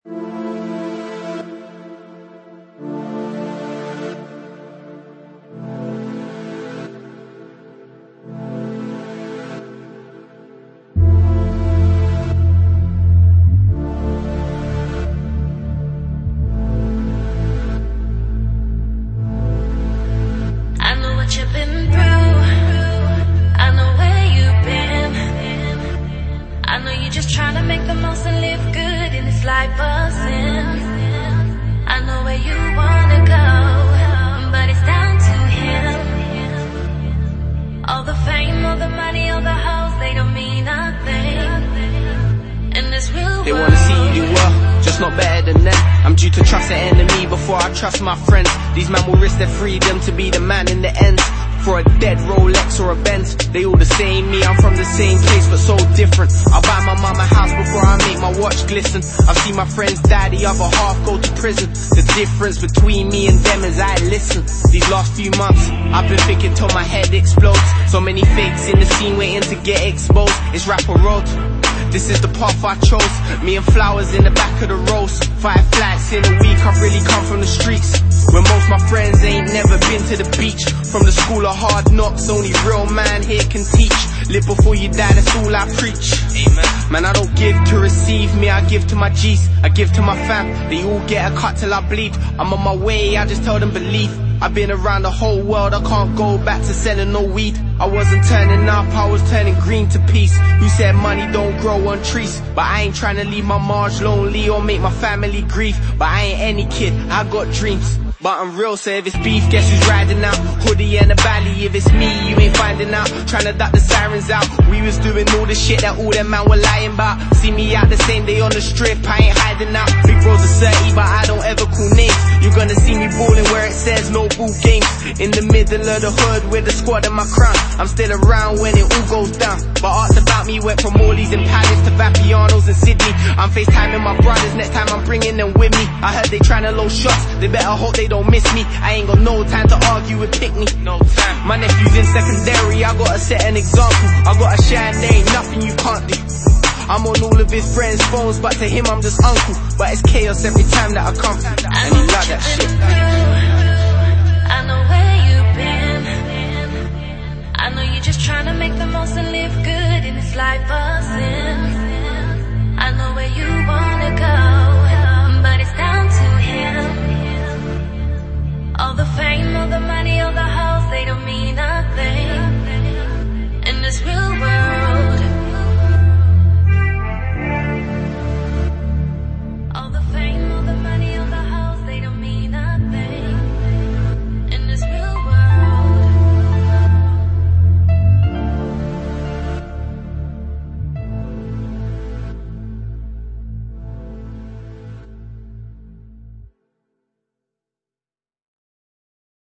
You've been through, I know where you've been. I know you're just trying to make the most and live good in this life of sin. I know where you wanna go, but it's down to him. All the fame, all the money, all the hoes, they don't mean nothing in this real world. They wanna see you do well, just not better than them. I'm due to trust an enemy before I trust my friends. These men will risk their freedom to be the man in the end. For a dead Rolex or a Benz, they all the same. Me, I'm from the same place but so different. I buy my mama a house before I make my watch glisten. I've seen my friends die, the other half go to prison. The difference between me and them is I listen. These last few months, I've been thinking till my head explodes. So many fakes in the scene waiting to get exposed. It's rapper road. This is the path I chose. Me and flowers in the back of the roast. 5 flats in a week, I've really come from the streets. When most my friends ain't never been to the beach. From the school of hard knocks, only real man here can teach. Live before you die, that's all I preach. Amen. Man, I don't give to receive, me I give to my G's. I give to my fam, they all get a cut till I bleed. I'm on my way, I just tell them believe. I've been around the whole world, I can't go back to selling no weed. I wasn't turning up, I was turning green to peace. You said money don't grow on trees, but I ain't trying to leave my Marge lonely or make my family grieve. But I ain't any kid, I got dreams. But I'm real, so if it's beef, guess who's riding out? Hoodie and a valley, if it's me, you ain't finding out. Trying to duck the sirens out. We was doing all the shit that all them man were lying about. See me out the same day on the strip, I ain't hiding out. Big bros are 30, but I don't ever call names. You're gonna see me balling where it says no ball games. In the middle of the hood with the squad and my crown. I'm still around when it all goes down. But arts about me went from Morley's in Paris to Vapiano's in Sydney. I'm FaceTiming my brothers, next time I'm bringing them with me. I heard they trying to load shots, they better hope they don't miss me. I ain't got no time to argue with Pickney. No time. My nephew's in secondary, I gotta set an example. I gotta shine, there ain't nothing you can't do. I'm on all of his friends' phones, but to him I'm just uncle. But it's chaos every time that I come through, and he love that shit. I know where you've been. I know you're just trying to make the most and live good in this life of sin. I know where you wanna go, but it's down to him. All the fame, all the money, all the hoes, they don't mean nothing in this real world. All the fame, all the money.